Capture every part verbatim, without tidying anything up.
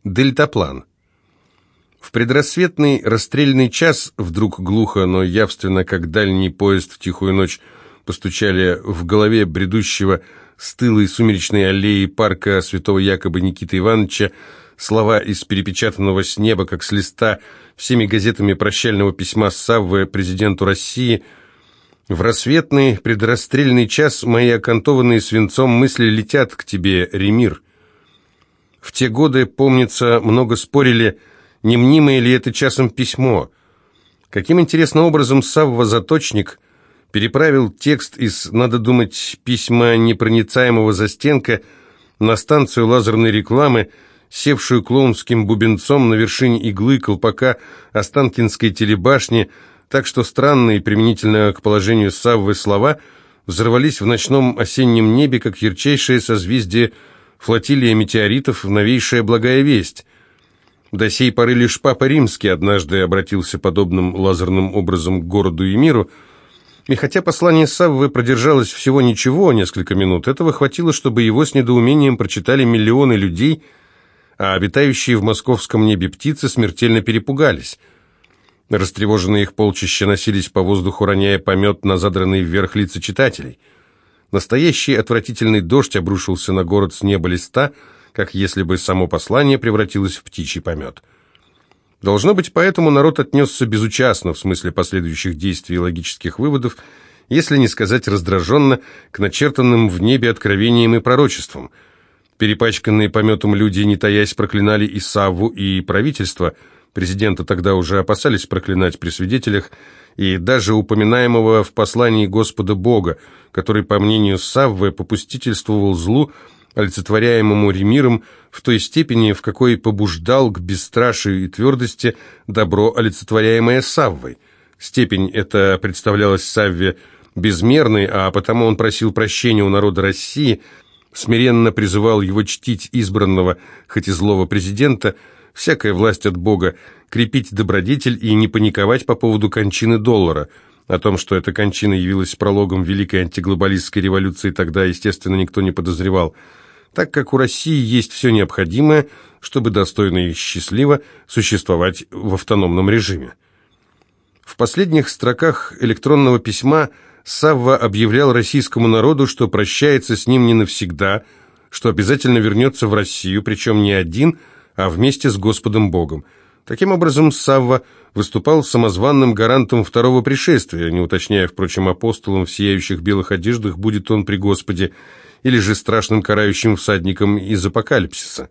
Дельтаплан. В предрассветный расстрельный час вдруг глухо, но явственно, как дальний поезд в тихую ночь, постучали в голове бредущего с тылой сумеречной аллеи парка святого Якоба Никиты Ивановича слова из перепечатанного с неба, как с листа, всеми газетами прощального письма Саввы президенту России. В рассветный предрасстрельный час мои окантованные свинцом мысли летят к тебе, Ремир. В те годы, помнится, много спорили, не мнимое ли это часом письмо. Каким интересным образом Савва-заточник переправил текст из, надо думать, письма непроницаемого застенка на станцию лазерной рекламы, севшую клоунским бубенцом на вершине иглы колпака Останкинской телебашни, так что странные, применительно к положению Саввы, слова взорвались в ночном осеннем небе, как ярчайшее созвездие флотилия метеоритов, новейшая благая весть. До сей поры лишь Папа Римский однажды обратился подобным лазерным образом к городу и миру, и хотя послание Саввы продержалось всего ничего, несколько минут, этого хватило, чтобы его с недоумением прочитали миллионы людей, а обитающие в московском небе птицы смертельно перепугались. Растревоженные их полчища носились по воздуху, роняя помет на задранные вверх лица читателей. Настоящий отвратительный дождь обрушился на город с неба листа, как если бы само послание превратилось в птичий помет. Должно быть, поэтому народ отнесся безучастно в смысле последующих действий и логических выводов, если не сказать раздраженно, к начертанным в небе откровениям и пророчествам. Перепачканные пометом люди, не таясь, проклинали и Савву, и правительство. Президента тогда уже опасались проклинать при свидетелях, и даже упоминаемого в послании Господа Бога, который, по мнению Саввы, попустительствовал злу, олицетворяемому Ремиром, в той степени, в какой побуждал к бесстрашию и твердости добро, олицетворяемое Саввой. Степень эта представлялась Савве безмерной, а потому он просил прощения у народа России, смиренно призывал его чтить избранного, хоть и злого президента, всякая власть от Бога, крепить добродетель и не паниковать по поводу кончины доллара. О том, что эта кончина явилась прологом великой антиглобалистской революции, тогда, естественно, никто не подозревал, так как у России есть все необходимое, чтобы достойно и счастливо существовать в автономном режиме. В последних строках электронного письма Савва объявлял российскому народу, что прощается с ним не навсегда, что обязательно вернется в Россию, причем не один, а вместе с Господом Богом. Таким образом, Савва выступал самозванным гарантом второго пришествия, не уточняя, впрочем, апостолом в сияющих белых одеждах, будет он при Господе, или же страшным карающим всадником из апокалипсиса.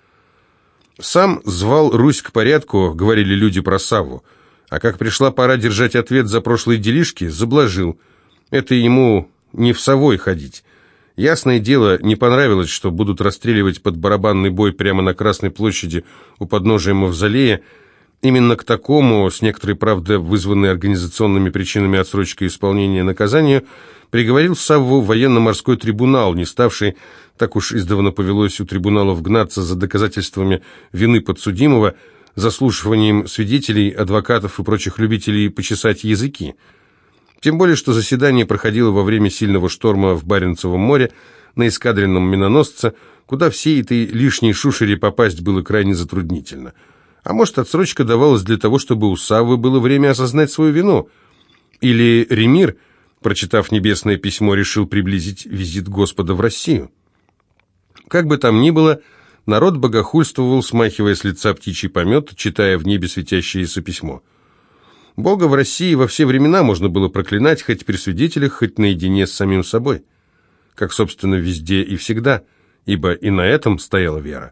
Сам звал Русь к порядку, говорили люди про Савву, а как пришла пора держать ответ за прошлые делишки, заблажил. Это ему не в совой ходить. Ясное дело, не понравилось, что будут расстреливать под барабанный бой прямо на Красной площади у подножия Мавзолея. Именно к такому, с некоторой, правда, вызванной организационными причинами отсрочкой исполнения наказания, приговорил Савву военно-морской трибунал, не ставший, так уж издавна повелось у трибуналов, гнаться за доказательствами вины подсудимого, заслушиванием свидетелей, адвокатов и прочих любителей почесать языки. Тем более, что заседание проходило во время сильного шторма в Баренцевом море на эскадренном миноносце, куда всей этой лишней шушере попасть было крайне затруднительно. А может, отсрочка давалась для того, чтобы у Саввы было время осознать свою вину? Или Ремир, прочитав небесное письмо, решил приблизить визит Господа в Россию? Как бы там ни было, народ богохульствовал, смахивая с лица птичий помет, читая в небе светящееся письмо. Бога в России во все времена можно было проклинать, хоть при свидетелях, хоть наедине с самим собой. Как, собственно, везде и всегда, ибо и на этом стояла вера.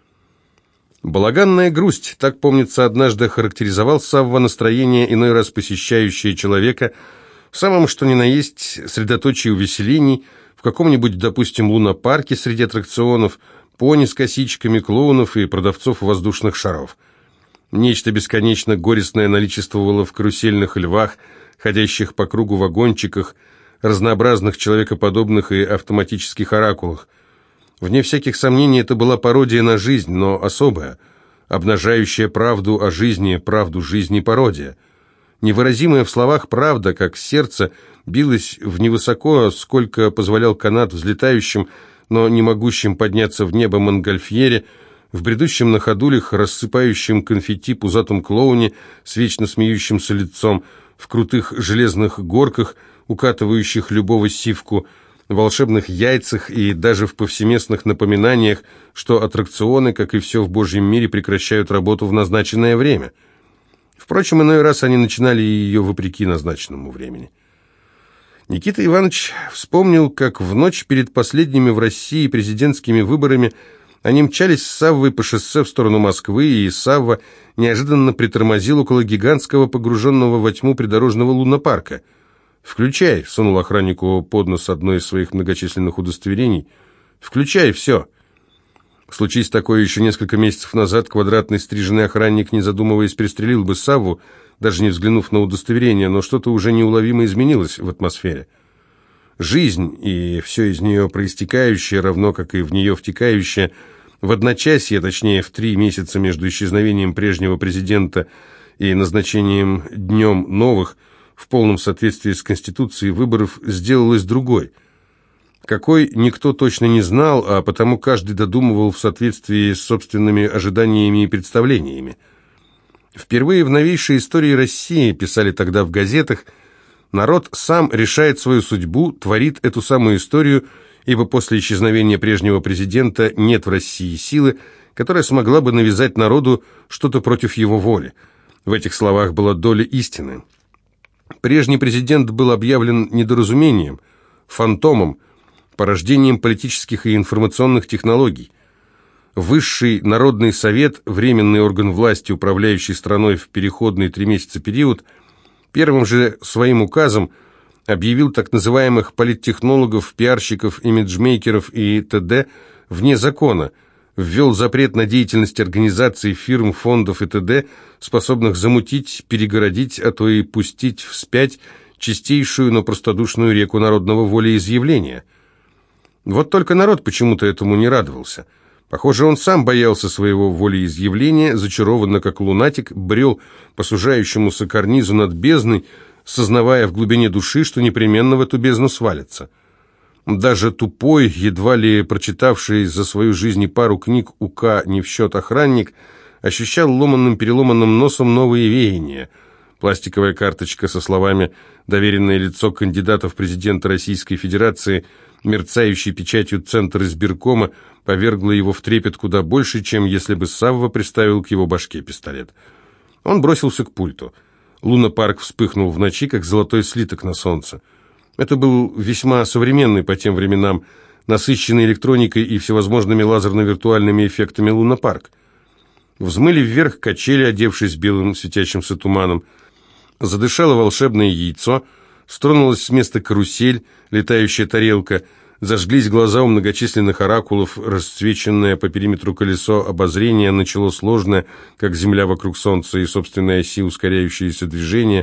Балаганная грусть, так, помнится, однажды характеризовал Савва настроение, иной раз посещающее человека, в самом что ни на есть средоточие увеселений, в каком-нибудь, допустим, лунопарке среди аттракционов, пони с косичками, клоунов и продавцов воздушных шаров. Нечто бесконечно горестное наличествовало в карусельных львах, ходящих по кругу вагончиках, разнообразных человекоподобных и автоматических оракулах. Вне всяких сомнений, это была пародия на жизнь, но особая, обнажающая правду о жизни, правду жизни пародия. Невыразимая в словах правда, как сердце, билась в невысоко, сколько позволял канат взлетающим, но не могущим подняться в небо Монгольфьере, в бредущем на ходулях, рассыпающем конфетти пузатом клоуне с вечно смеющимся лицом, в крутых железных горках, укатывающих любого сивку, в волшебных яйцах и даже в повсеместных напоминаниях, что аттракционы, как и все в Божьем мире, прекращают работу в назначенное время. Впрочем, иной раз они начинали ее вопреки назначенному времени. Никита Иванович вспомнил, как в ночь перед последними в России президентскими выборами они мчались с Саввой по шоссе в сторону Москвы, и Савва неожиданно притормозил около гигантского, погруженного во тьму придорожного лунопарка. «Включай», — сунул охраннику под нос одно из своих многочисленных удостоверений. «Включай, все». Случись такое еще несколько месяцев назад, квадратный стриженный охранник, не задумываясь, пристрелил бы Савву, даже не взглянув на удостоверение, но что-то уже неуловимо изменилось в атмосфере. Жизнь и все из нее проистекающее, равно как и в нее втекающее, в одночасье, точнее в три месяца между исчезновением прежнего президента и назначением днем новых, в полном соответствии с Конституцией выборов, сделалась другой. Какой, никто точно не знал, а потому каждый додумывал в соответствии с собственными ожиданиями и представлениями. Впервые в новейшей истории России, писали тогда в газетах, народ сам решает свою судьбу, творит эту самую историю, ибо после исчезновения прежнего президента нет в России силы, которая смогла бы навязать народу что-то против его воли. В этих словах была доля истины. Прежний президент был объявлен недоразумением, фантомом, порождением политических и информационных технологий. Высший народный совет, временный орган власти, управляющий страной в переходный три месяца период, первым же своим указом объявил так называемых политтехнологов, пиарщиков, имиджмейкеров и т.д. вне закона, ввел запрет на деятельность организаций, фирм, фондов и т.д., способных замутить, перегородить, а то и пустить вспять чистейшую, но простодушную реку народного волеизъявления. Вот только народ почему-то этому не радовался. Похоже, он сам боялся своего волеизъявления, зачарованно как лунатик, брел по сужающемуся карнизу над бездной, сознавая в глубине души, что непременно в эту бездну свалится. Даже тупой, едва ли прочитавший за свою жизнь пару книг УК не в счет охранник, ощущал ломанным-переломанным носом новые веяния. Пластиковая карточка со словами «Доверенное лицо кандидата в президенты Российской Федерации», мерцающей печатью Центра избиркома, повергла его в трепет куда больше, чем если бы Савва приставил к его башке пистолет. Он бросился к пульту. Лунопарк вспыхнул в ночи, как золотой слиток на солнце. Это был весьма современный по тем временам, насыщенный электроникой и всевозможными лазерно-виртуальными эффектами лунопарк. Взмыли вверх качели, одевшись белым светящимся туманом. Задышало волшебное яйцо, стронулась с места карусель, летающая тарелка, зажглись глаза у многочисленных оракулов, расцвеченное по периметру колесо обозрения начало сложное, как земля вокруг солнца и собственной оси ускоряющееся движение,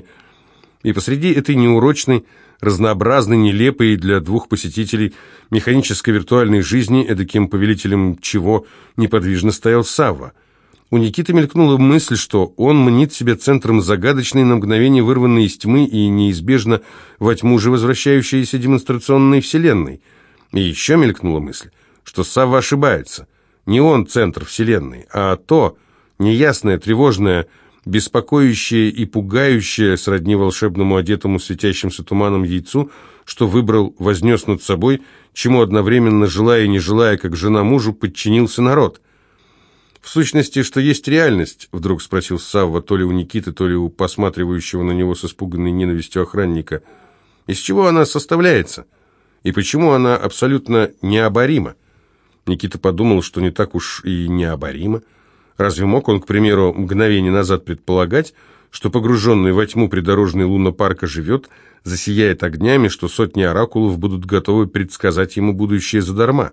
и посреди этой неурочной, разнообразной, нелепой для двух посетителей механической виртуальной жизни, эдаким повелителем чего неподвижно стоял Савва. У Никиты мелькнула мысль, что он мнит себя центром загадочной, на мгновение вырванной из тьмы и неизбежно во тьму же возвращающейся демонстрационной вселенной. И еще мелькнула мысль, что Савва ошибается. Не он центр вселенной, а то, неясное, тревожное, беспокоящее и пугающее, сродни волшебному одетому светящимся туманом яйцу, что выбрал, вознес над собой, чему одновременно, желая и не желая, как жена мужу, подчинился народ. «В сущности, что есть реальность?» — вдруг спросил Савва, то ли у Никиты, то ли у посматривающего на него с испуганной ненавистью охранника. «Из чего она составляется? И почему она абсолютно необорима?» Никита подумал, что не так уж и необорима. Разве мог он, к примеру, мгновение назад предполагать, что погруженный во тьму придорожный лунопарк живет, засияет огнями, что сотни оракулов будут готовы предсказать ему будущее задарма?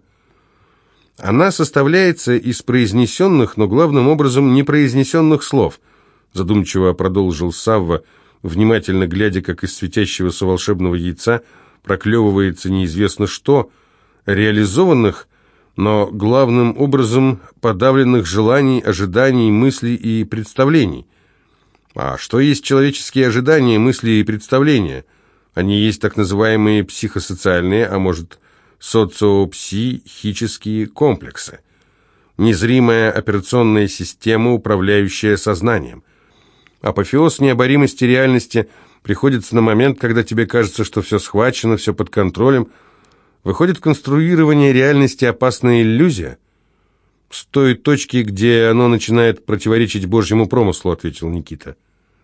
Она составляется из произнесенных, но главным образом непроизнесенных слов, задумчиво продолжил Савва, внимательно глядя, как из светящегося волшебного яйца проклевывается неизвестно что, реализованных, но главным образом подавленных желаний, ожиданий, мыслей и представлений. А что есть человеческие ожидания, мысли и представления? Они есть так называемые психосоциальные, а может, социопсихические комплексы. незримая операционная система, управляющая сознанием. Апофеоз необоримости реальности приходится на момент, когда тебе кажется, что все схвачено, все под контролем. Выходит, конструирование реальности опасная иллюзия. «С той точки, где оно начинает противоречить Божьему промыслу», — ответил Никита.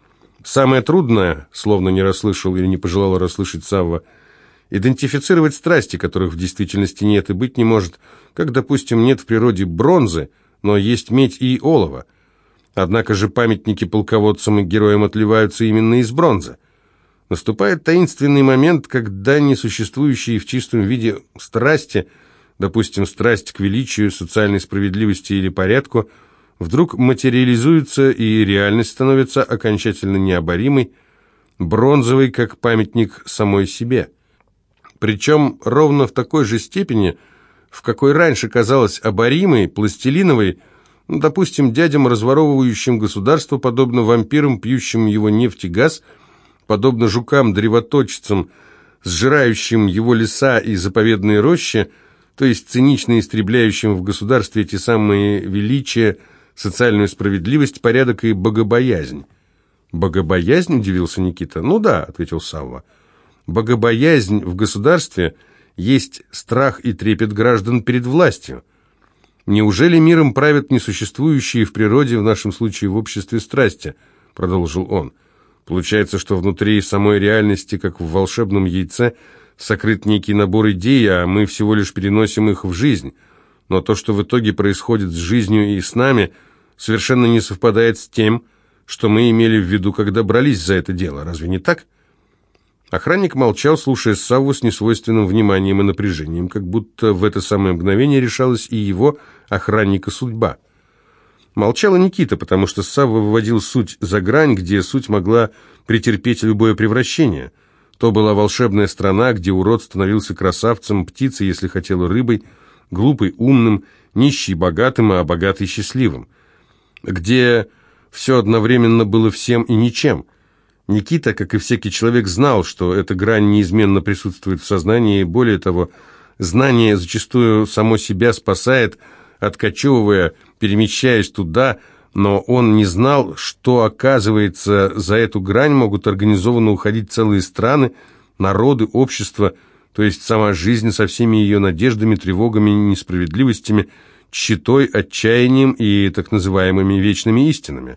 «Самое трудное», — словно не расслышал или не пожелал расслышать Савва, «идентифицировать страсти, которых в действительности нет и быть не может, как, допустим, нет в природе бронзы, но есть медь и олово. Однако же памятники полководцам и героям отливаются именно из бронзы. Наступает таинственный момент, когда несуществующие в чистом виде страсти, допустим, страсть к величию, социальной справедливости или порядку, вдруг материализуются, и реальность становится окончательно необоримой, бронзовой, как памятник самой себе. Причем ровно в такой же степени, в какой раньше казалась оборимой, пластилиновой, ну, допустим, дядям, разворовывающим государство, подобно вампирам, пьющим его нефть и газ, подобно жукам-древоточцам, сжирающим его леса и заповедные рощи, то есть цинично истребляющим в государстве эти самые величия, социальную справедливость, порядок и богобоязнь. «Богобоязнь?» – удивился Никита. «Ну да», – ответил Савва. «Богобоязнь в государстве есть страх и трепет граждан перед властью. Неужели миром правят несуществующие в природе, в нашем случае в обществе, страсти?» – продолжил он. «Получается, что внутри самой реальности, как в волшебном яйце, сокрыт некий набор идей, а мы всего лишь переносим их в жизнь. Но то, что в итоге происходит с жизнью и с нами, совершенно не совпадает с тем, что мы имели в виду, когда брались за это дело. Разве не так?» Охранник молчал, слушая Савву с несвойственным вниманием и напряжением, как будто в это самое мгновение решалась и его, охранника, судьба. Молчал и Никита, потому что Савва выводил суть за грань, где суть могла претерпеть любое превращение. То была волшебная страна, где урод становился красавцем, птицей, если хотела, рыбой, глупый умным, нищий богатым, а богатый счастливым. Где все одновременно было всем и ничем. Никита, как и всякий человек, знал, что эта грань неизменно присутствует в сознании, и более того, знание зачастую само себя спасает, откачевывая, перемещаясь туда, но он не знал, что, оказывается, за эту грань могут организованно уходить целые страны, народы, общества, то есть сама жизнь со всеми ее надеждами, тревогами, несправедливостями, тщетой, отчаянием и так называемыми вечными истинами.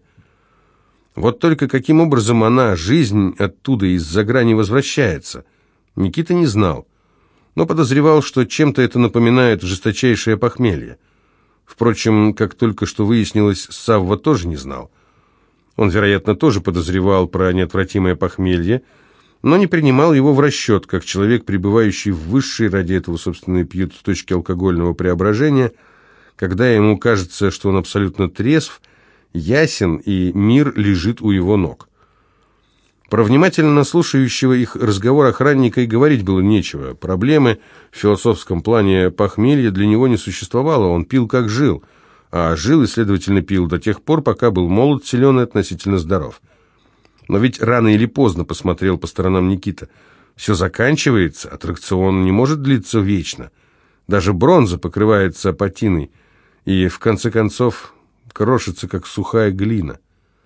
Вот только каким образом она, жизнь, оттуда из-за грани возвращается, Никита не знал, но подозревал, что чем-то это напоминает жесточайшее похмелье. Впрочем, как только что выяснилось, Савва тоже не знал. Он, вероятно, тоже подозревал про неотвратимое похмелье, но не принимал его в расчет, как человек, пребывающий в высшей, ради этого, собственно, и пьет в точке алкогольного преображения, когда ему кажется, что он абсолютно трезв, ясен, и мир лежит у его ног. Про внимательно слушающего их разговор охранника и говорить было нечего. Проблемы в философском плане похмелья для него не существовало, он пил как жил, а жил и, следовательно, пил до тех пор, пока был молод, силен и относительно здоров. Но ведь рано или поздно, посмотрел по сторонам Никита, все заканчивается, аттракцион не может длиться вечно. Даже бронза покрывается патиной и, в конце концов, крошится, как сухая глина.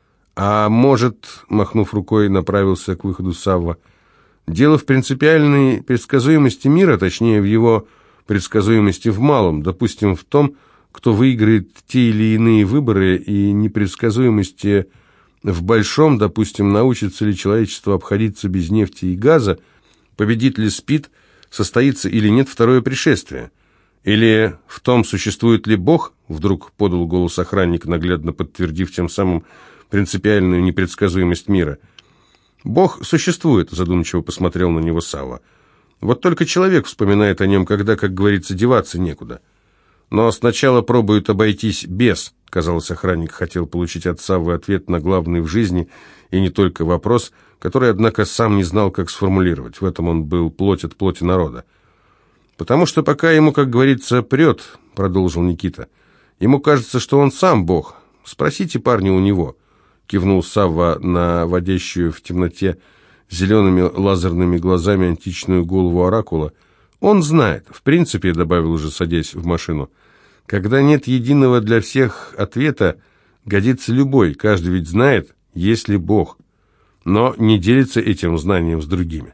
А может, махнув рукой, направился к выходу Савва, дело в принципиальной предсказуемости мира, точнее, в его предсказуемости в малом, допустим, в том, кто выиграет те или иные выборы, и непредсказуемости в большом, допустим, научится ли человечество обходиться без нефти и газа, победит ли СПИД, состоится или нет второе пришествие. Или в том, существует ли Бог, вдруг подал голос охранник, наглядно подтвердив тем самым принципиальную непредсказуемость мира. «Бог существует», — задумчиво посмотрел на него Савва. «Вот только человек вспоминает о нем, когда, как говорится, деваться некуда. Но сначала пробуют обойтись без», — казалось, охранник хотел получить от Саввы ответ на главный в жизни, и не только вопрос, который, однако, сам не знал, как сформулировать. В этом он был плоть от плоти народа. «Потому что пока ему, как говорится, прет», — продолжил Никита, — «ему кажется, что он сам Бог. Спросите парня у него», — кивнул Савва на водящую в темноте зелеными лазерными глазами античную голову оракула. «Он знает. В принципе», — добавил уже, садясь в машину, Когда нет единого для всех ответа, годится любой, каждый ведь знает, есть ли Бог, но не делится этим знанием с другими.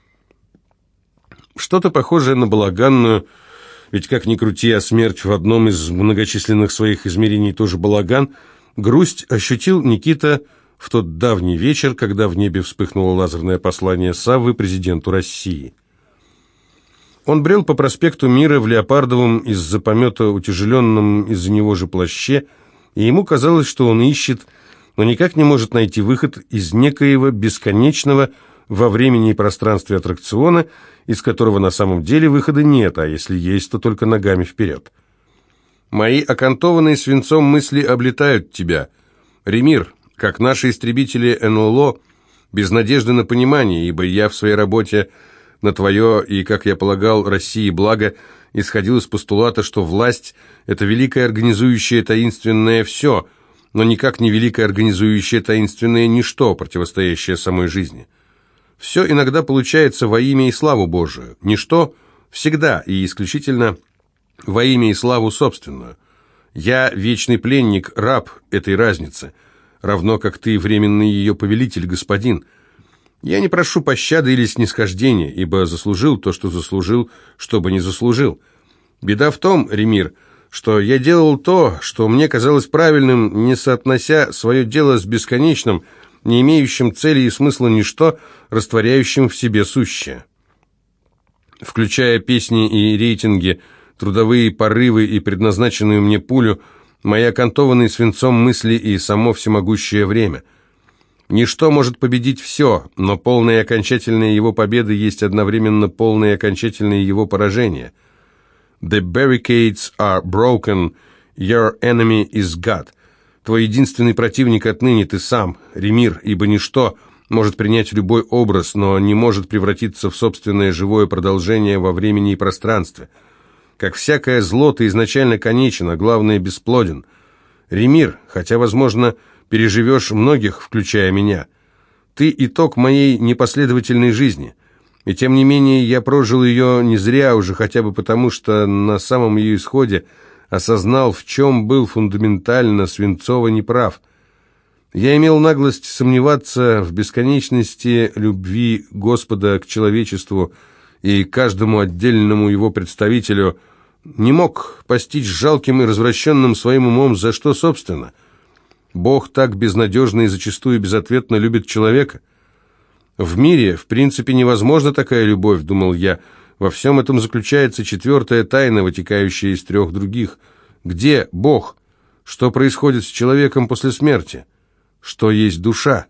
Что-то похожее на балаганную, ведь как ни крути, а смерть в одном из многочисленных своих измерений тоже балаган, грусть ощутил Никита в тот давний вечер, когда в небе вспыхнуло лазерное послание Саввы президенту России. Он брел по проспекту Мира в леопардовом из-за помета утяжеленном из-за него же плаще, и ему казалось, что он ищет, но никак не может найти выход из некоего бесконечного во времени и пространстве аттракциона, из которого на самом деле выхода нет, а если есть, то только ногами вперед. «Мои окантованные свинцом мысли облетают тебя. Ремир, как наши истребители эн эл о, без надежды на понимание, ибо я в своей работе на твое и, как я полагал, России благо, исходил из постулата, что власть – это великое организующее таинственное все, но никак не великое организующее таинственное ничто, противостоящее самой жизни. Все иногда получается во имя и славу Божию, ничто всегда и исключительно во имя и славу собственную. Я вечный пленник, раб этой разницы, равно как ты временный ее повелитель, господин. Я не прошу пощады или снисхождения, ибо заслужил то, что заслужил, что бы не заслужил. Беда в том, Ремир, что я делал то, что мне казалось правильным, не соотнося свое дело с бесконечным, не имеющим цели и смысла ничто, растворяющим в себе сущее. Включая песни и рейтинги, трудовые порывы и предназначенную мне пулю, мои окантованные свинцом мысли и само всемогущее время. Ничто может победить все, но полная и окончательная его победа есть одновременно полное и окончательное его поражение. The barricades are broken, your enemy is God. Твой единственный противник отныне ты сам, Ремир, ибо ничто может принять любой образ, но не может превратиться в собственное живое продолжение во времени и пространстве. Как всякое зло, ты изначально конечен, а главное бесплоден. Ремир, хотя, возможно, переживешь многих, включая меня. Ты итог моей непоследовательной жизни. И тем не менее я прожил ее не зря уже, хотя бы потому, что на самом ее исходе осознал, в чем был фундаментально свинцово неправ. Я имел наглость сомневаться в бесконечности любви Господа к человечеству и каждому отдельному его представителю, не мог постичь жалким и развращенным своим умом, за что, собственно. Бог так безнадежно и зачастую безответно любит человека. В мире, в принципе, невозможна такая любовь, думал я. Во всем этом заключается четвертая тайна, вытекающая из трех других. Где Бог? Что происходит с человеком после смерти? Что есть душа?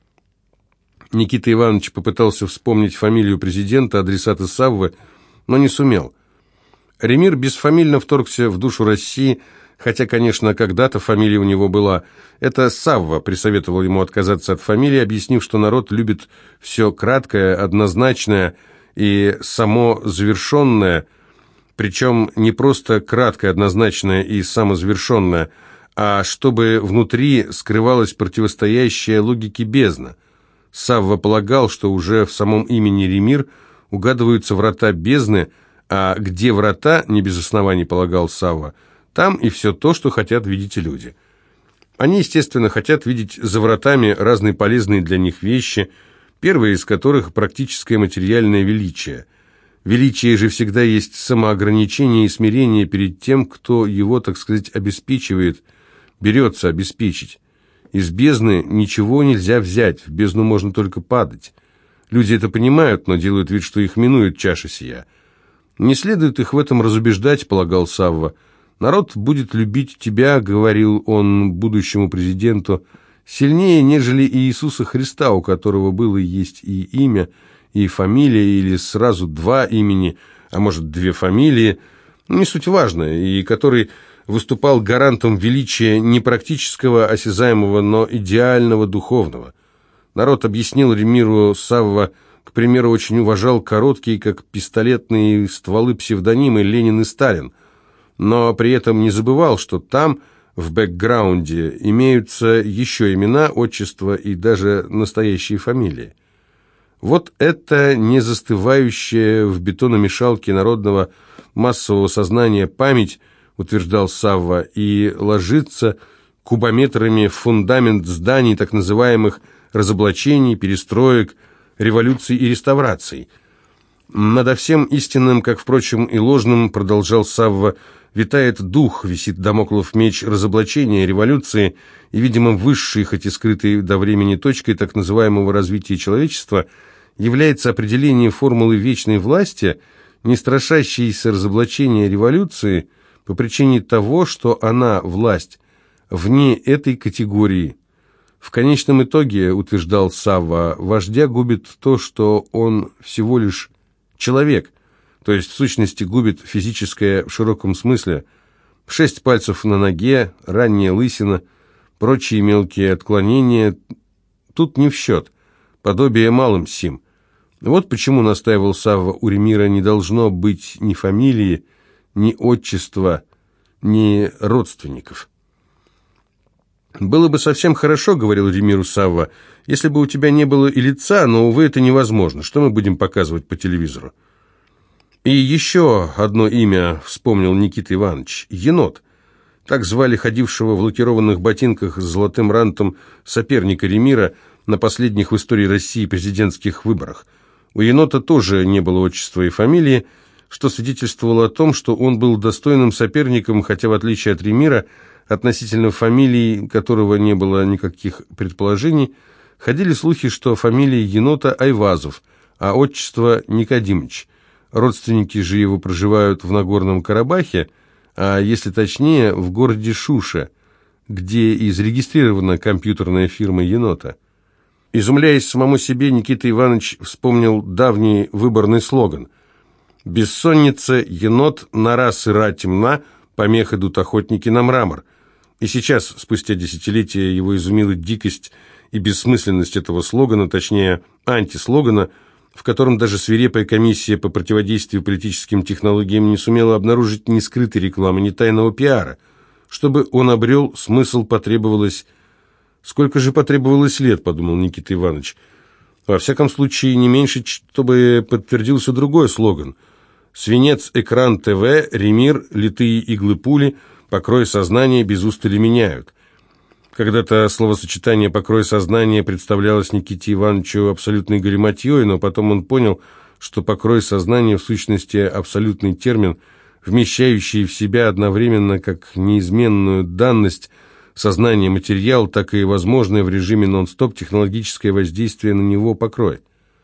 Никита Иванович попытался вспомнить фамилию президента, адресата Саввы, но не сумел. Ремир бесфамильно вторгся в душу России, хотя, конечно, когда-то фамилия у него была. Это Савва присоветовал ему отказаться от фамилии, объяснив, что народ любит все краткое, однозначное и само завершенное, причем не просто краткое, однозначное и самозавершенное, а чтобы внутри скрывалась противостоящая логике бездна. Савва полагал, что уже в самом имени Ремир угадываются врата бездны, а где врата, не без оснований полагал Савва, там и все то, что хотят видеть люди. Они, естественно, хотят видеть за вратами разные полезные для них вещи, первая из которых – практическое материальное величие. Величие же всегда есть самоограничение и смирение перед тем, кто его, так сказать, обеспечивает, берется обеспечить. Из бездны ничего нельзя взять, в бездну можно только падать. Люди это понимают, но делают вид, что их минует чаша сия. Не следует их в этом разубеждать, полагал Савва. Народ будет любить тебя, говорил он будущему президенту, сильнее, нежели и Иисуса Христа, у которого было и есть и имя, и фамилия, или сразу два имени, а может две фамилии, не суть важно, и который выступал гарантом величия не практического, осязаемого, но идеального духовного. Народ объяснил Ремиру Савва, к примеру, очень уважал короткие, как пистолетные стволы, псевдонимы Ленин и Сталин, но при этом не забывал, что там, в бэкграунде, имеются еще имена, отчества и даже настоящие фамилии. Вот это не застывающая в бетономешалке народного массового сознания память утверждал Савва, и ложится кубометрами в фундамент зданий так называемых разоблачений, перестроек, революций и реставраций. Надо всем истинным, как, впрочем, и ложным, продолжал Савва, витает дух, висит дамоклов меч разоблачения, революции, и, видимо, высшей, хоть и скрытой до времени точкой так называемого развития человечества является определение формулы вечной власти, не страшащейся разоблачения революции, по причине того, что она, власть, вне этой категории. В конечном итоге, утверждал Савва, вождя губит то, что он всего лишь человек, то есть в сущности губит физическое в широком смысле. Шесть пальцев на ноге, ранняя лысина, прочие мелкие отклонения тут не в счет, подобие малым сим. Вот почему, настаивал Савва, у Ремира не должно быть ни фамилии, ни отчества, ни родственников. «Было бы совсем хорошо, — говорил Ремиру Савва, — если бы у тебя не было и лица, но, увы, это невозможно. Что мы будем показывать по телевизору?» И еще одно имя вспомнил Никита Иванович – Енот. Так звали ходившего в лакированных ботинках с золотым рантом соперника Ремира на последних в истории России президентских выборах. У Енота тоже не было отчества и фамилии, что свидетельствовало о том, что он был достойным соперником, хотя в отличие от Ремира, относительно фамилии которого не было никаких предположений, ходили слухи, что фамилия Енота Айвазов, а отчество Никодимыч. Родственники же его проживают в Нагорном Карабахе, а если точнее, в городе Шуша, где и зарегистрирована компьютерная фирма Енота. Изумляясь самому себе, Никита Иванович вспомнил давний выборный слоган: «Бессонница, енот, нора сыра темна, помех идут охотники на мрамор». И сейчас, спустя десятилетия, его изумила дикость и бессмысленность этого слогана, точнее, антислогана, в котором даже свирепая комиссия по противодействию политическим технологиям не сумела обнаружить ни скрытой рекламы, ни тайного пиара. Чтобы он обрел смысл, потребовалось... Сколько же потребовалось лет, подумал Никита Иванович. Во всяком случае, не меньше, чтобы подтвердился другой слоган. «Свинец, экран, ТВ, Ремир, литые иглы пули, покрой сознания без устали меняют». Когда-то словосочетание «покрой сознания» представлялось Никите Ивановичу абсолютной галиматьей, но потом он понял, что «покрой сознания» в сущности абсолютный термин, вмещающий в себя одновременно как неизменную данность сознания материал, так и возможное в режиме нон-стоп технологическое воздействие на него покрой.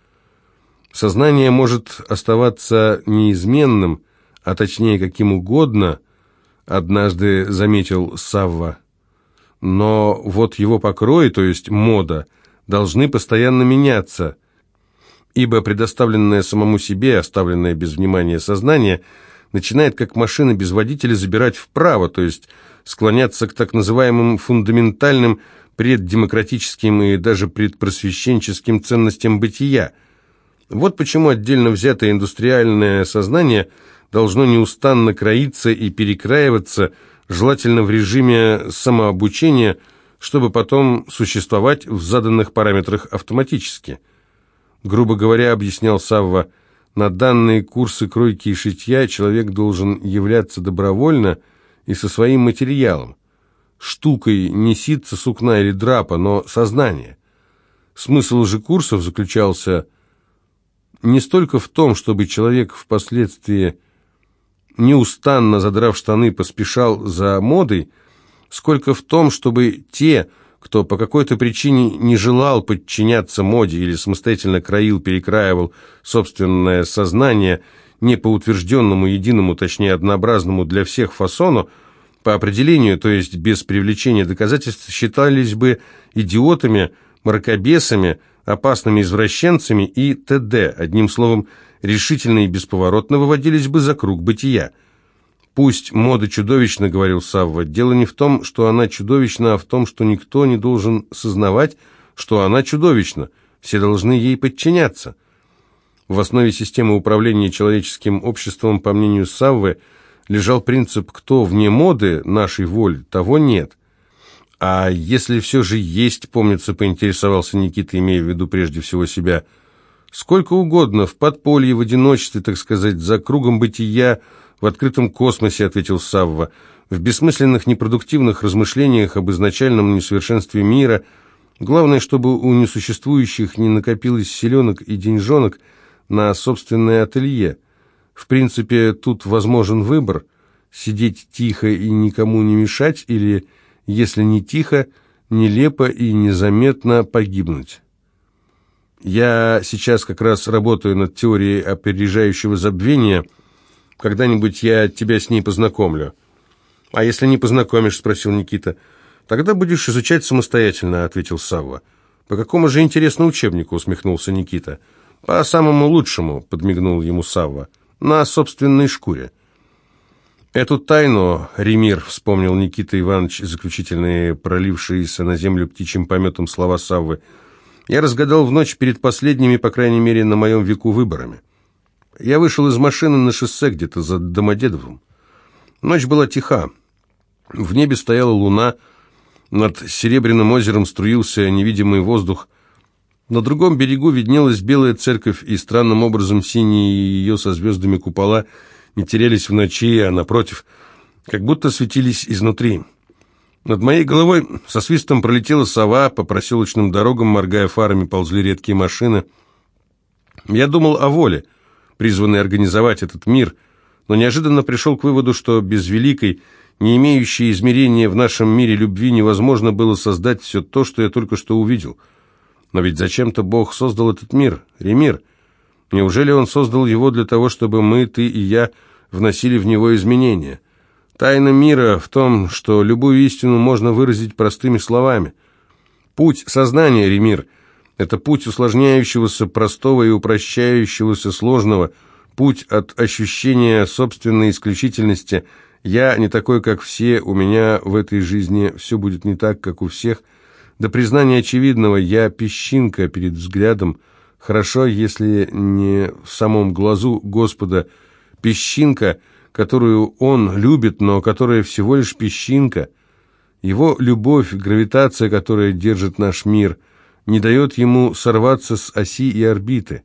Сознание может оставаться неизменным, а точнее каким угодно, однажды заметил Савва. Но вот его покрой, то есть мода, должны постоянно меняться, ибо предоставленное самому себе, оставленное без внимания сознание, начинает как машина без водителя забирать вправо, то есть склоняться к так называемым фундаментальным, преддемократическим и даже предпросвещенческим ценностям бытия. Вот почему отдельно взятое индустриальное сознание должно неустанно кроиться и перекраиваться, желательно в режиме самообучения, чтобы потом существовать в заданных параметрах автоматически. Грубо говоря, объяснял Савва, на данные курсы кройки и шитья человек должен являться добровольно и со своим материалом. Штукой не ситца, сукна или драпа, но сознание. Смысл же курсов заключался не столько в том, чтобы человек впоследствии, неустанно задрав штаны, поспешал за модой, сколько в том, чтобы те, кто по какой-то причине не желал подчиняться моде или самостоятельно краил, перекраивал собственное сознание не по утвержденному единому, точнее однообразному для всех фасону, по определению, то есть без привлечения доказательств, считались бы идиотами, мракобесами, опасными извращенцами и т.д. Одним словом, решительно и бесповоротно выводились бы за круг бытия. «Пусть мода чудовищна, — говорил Савва, — дело не в том, что она чудовищна, а в том, что никто не должен сознавать, что она чудовищна, все должны ей подчиняться». В основе системы управления человеческим обществом, по мнению Саввы, лежал принцип «кто вне моды нашей воли, того нет». А если все же есть, помнится, поинтересовался Никита, имея в виду прежде всего себя, сколько угодно, в подполье, в одиночестве, так сказать, за кругом бытия, в открытом космосе», — ответил Савва, «в бессмысленных непродуктивных размышлениях об изначальном несовершенстве мира. Главное, чтобы у несуществующих не накопилось селенок и деньжонок на собственное ателье. В принципе, тут возможен выбор — сидеть тихо и никому не мешать, или, если не тихо, нелепо и незаметно погибнуть. Я сейчас как раз работаю над теорией опережающего забвения. Когда-нибудь я тебя с ней познакомлю». «А если не познакомишь?» — спросил Никита. «Тогда будешь изучать самостоятельно», — ответил Савва. «По какому же интересному учебнику?» — усмехнулся Никита. «По самому лучшему», — подмигнул ему Савва. «На собственной шкуре». «Эту тайну, Ремир», — вспомнил Никита Иванович заключительные, пролившиеся на землю птичьим пометом слова Саввы, «я разгадал в ночь перед последними, по крайней мере, на моем веку выборами. Я вышел из машины на шоссе где-то за Домодедовым. Ночь была тиха. В небе стояла луна, над Серебряным озером струился невидимый воздух. На другом берегу виднелась белая церковь, и странным образом синие ее со звездами купола не терялись в ночи, а напротив, как будто светились изнутри. Над моей головой со свистом пролетела сова, по проселочным дорогам, моргая фарами, ползли редкие машины. Я думал о воле, призванной организовать этот мир, но неожиданно пришел к выводу, что без великой, не имеющей измерения в нашем мире любви невозможно было создать все то, что я только что увидел. Но ведь зачем-то Бог создал этот мир, Ремир. Неужели Он создал его для того, чтобы мы, ты и я, вносили в него изменения? Тайна мира в том, что любую истину можно выразить простыми словами. Путь сознания, Ремир, это путь усложняющегося простого и упрощающегося сложного, путь от ощущения собственной исключительности. Я не такой, как все, у меня в этой жизни все будет не так, как у всех. До признания очевидного, я песчинка перед взглядом, хорошо, если не в самом глазу Господа, песчинка, которую Он любит, но которая всего лишь песчинка. Его любовь, гравитация, которая держит наш мир, не дает ему сорваться с оси и орбиты.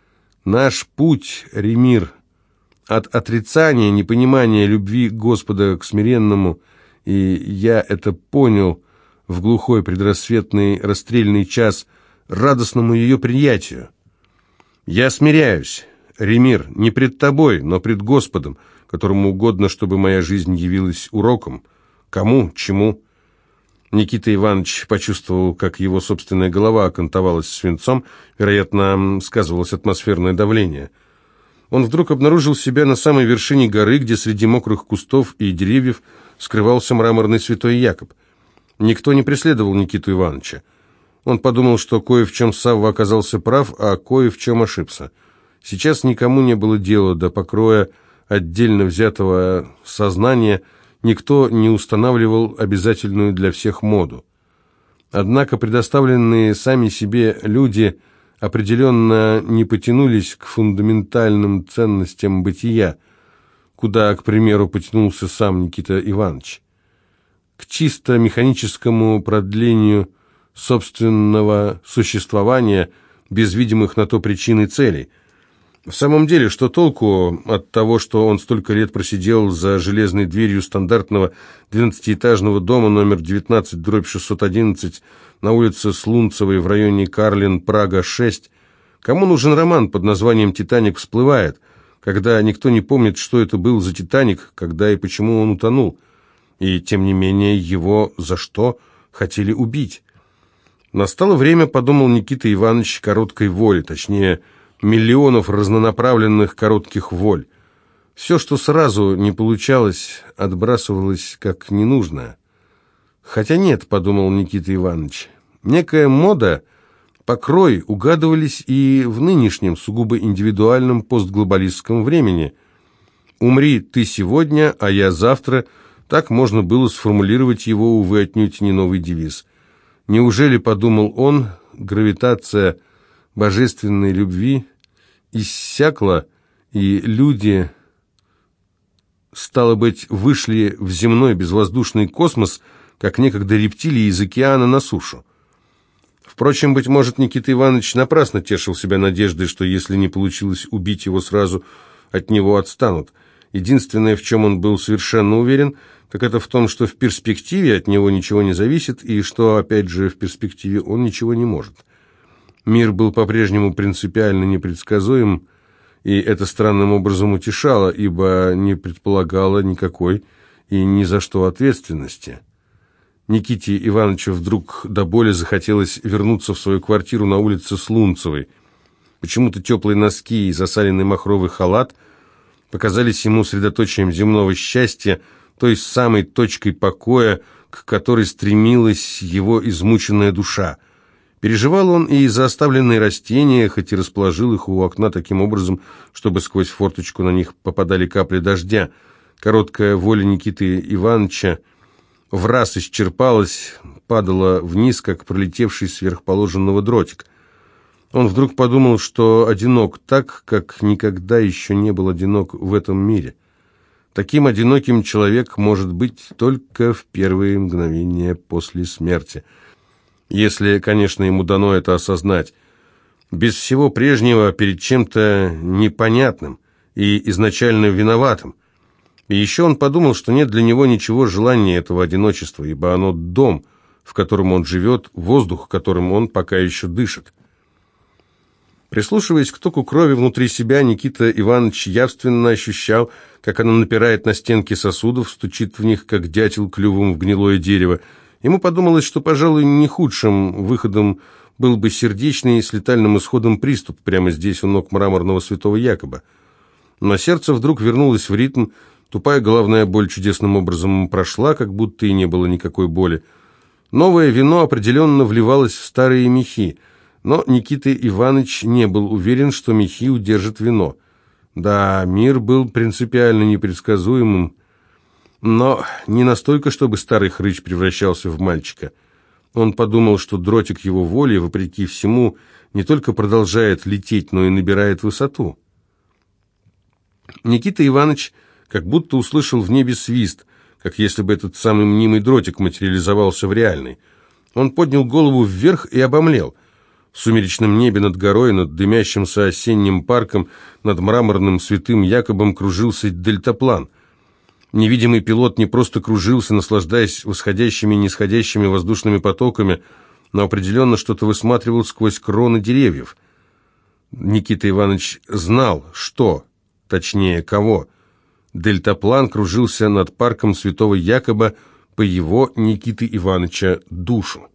Наш путь, Ремир, от отрицания, непонимания любви Господа к смиренному, и я это понял в глухой предрассветный расстрельный час, радостному ее приятию. Я смиряюсь, Ремир, не пред тобой, но пред Господом, которому угодно, чтобы моя жизнь явилась уроком. Кому, чему? Никита Иванович почувствовал, как его собственная голова окантовалась свинцом, вероятно, сказывалось атмосферное давление. Он вдруг обнаружил себя на самой вершине горы, где среди мокрых кустов и деревьев скрывался мраморный святой Якоб. Никто не преследовал Никиту Ивановича. Он подумал, что кое в чем Савва оказался прав, а кое в чем ошибся. Сейчас никому не было дела до покроя отдельно взятого сознания, никто не устанавливал обязательную для всех моду. Однако предоставленные сами себе люди определенно не потянулись к фундаментальным ценностям бытия, куда, к примеру, потянулся сам Никита Иванович. К чисто механическому продлению собственного существования без видимых на то причин и целей. В самом деле, что толку от того, что он столько лет просидел за железной дверью стандартного двенадцатиэтажного дома номер девятнадцать дробь шестьсот одиннадцать на улице Слунцевой в районе Карлин, Прага, шесть? Кому нужен роман под названием «Титаник всплывает», когда никто не помнит, что это был за «Титаник», когда и почему он утонул? И, тем не менее, его за что хотели убить? Настало время, подумал Никита Иванович, короткой воли, точнее, миллионов разнонаправленных коротких воль. Все, что сразу не получалось, отбрасывалось как ненужное. Хотя нет, подумал Никита Иванович, некая мода, покрой угадывались и в нынешнем сугубо индивидуальном постглобалистском времени. «Умри ты сегодня, а я завтра», так можно было сформулировать его, увы, отнюдь не новый девиз. Неужели, подумал он, гравитация божественной любви иссякла, и люди, стало быть, вышли в земной безвоздушный космос, как некогда рептилии из океана на сушу? Впрочем, быть может, Никита Иванович напрасно тешил себя надеждой, что если не получилось убить его сразу, от него отстанут. Единственное, в чем он был совершенно уверен, так это в том, что в перспективе от него ничего не зависит, и что, опять же, в перспективе он ничего не может. Мир был по-прежнему принципиально непредсказуем, и это странным образом утешало, ибо не предполагало никакой и ни за что ответственности. Никите Ивановичу вдруг до боли захотелось вернуться в свою квартиру на улице Слунцевой. Почему-то теплые носки и засаленный махровый халат показались ему средоточием земного счастья, той самой точкой покоя, к которой стремилась его измученная душа. Переживал он и за оставленные растения, хоть и расположил их у окна таким образом, чтобы сквозь форточку на них попадали капли дождя. Короткая воля Никиты Ивановича враз исчерпалась, падала вниз, как пролетевший сверхположенного дротик. Он вдруг подумал, что одинок так, как никогда еще не был одинок в этом мире. Таким одиноким человек может быть только в первые мгновения после смерти. Если, конечно, ему дано это осознать. Без всего прежнего, перед чем-то непонятным и изначально виноватым. И еще он подумал, что нет для него ничего желания этого одиночества, ибо оно дом, в котором он живет, воздух, которым он пока еще дышит. Прислушиваясь к току крови внутри себя, Никита Иванович явственно ощущал, как она напирает на стенки сосудов, стучит в них, как дятел клювом в гнилое дерево. Ему подумалось, что, пожалуй, не худшим выходом был бы сердечный с летальным исходом приступ прямо здесь, у ног мраморного святого Якоба. Но сердце вдруг вернулось в ритм, тупая головная боль чудесным образом прошла, как будто и не было никакой боли. Новое вино определенно вливалось в старые мехи, но Никита Иванович не был уверен, что мехи удержат вино. Да, мир был принципиально непредсказуемым, но не настолько, чтобы старый хрыч превращался в мальчика. Он подумал, что дротик его воли, вопреки всему, не только продолжает лететь, но и набирает высоту. Никита Иванович как будто услышал в небе свист, как если бы этот самый мнимый дротик материализовался в реальный. Он поднял голову вверх и обомлел. В сумеречном небе над горой, над дымящимся осенним парком, над мраморным святым Якобом кружился дельтаплан. Невидимый пилот не просто кружился, наслаждаясь восходящими и нисходящими воздушными потоками, но определенно что-то высматривал сквозь кроны деревьев. Никита Иванович знал, что, точнее, кого. Дельтаплан кружился над парком святого Якоба по его, Никиты Ивановича, душу.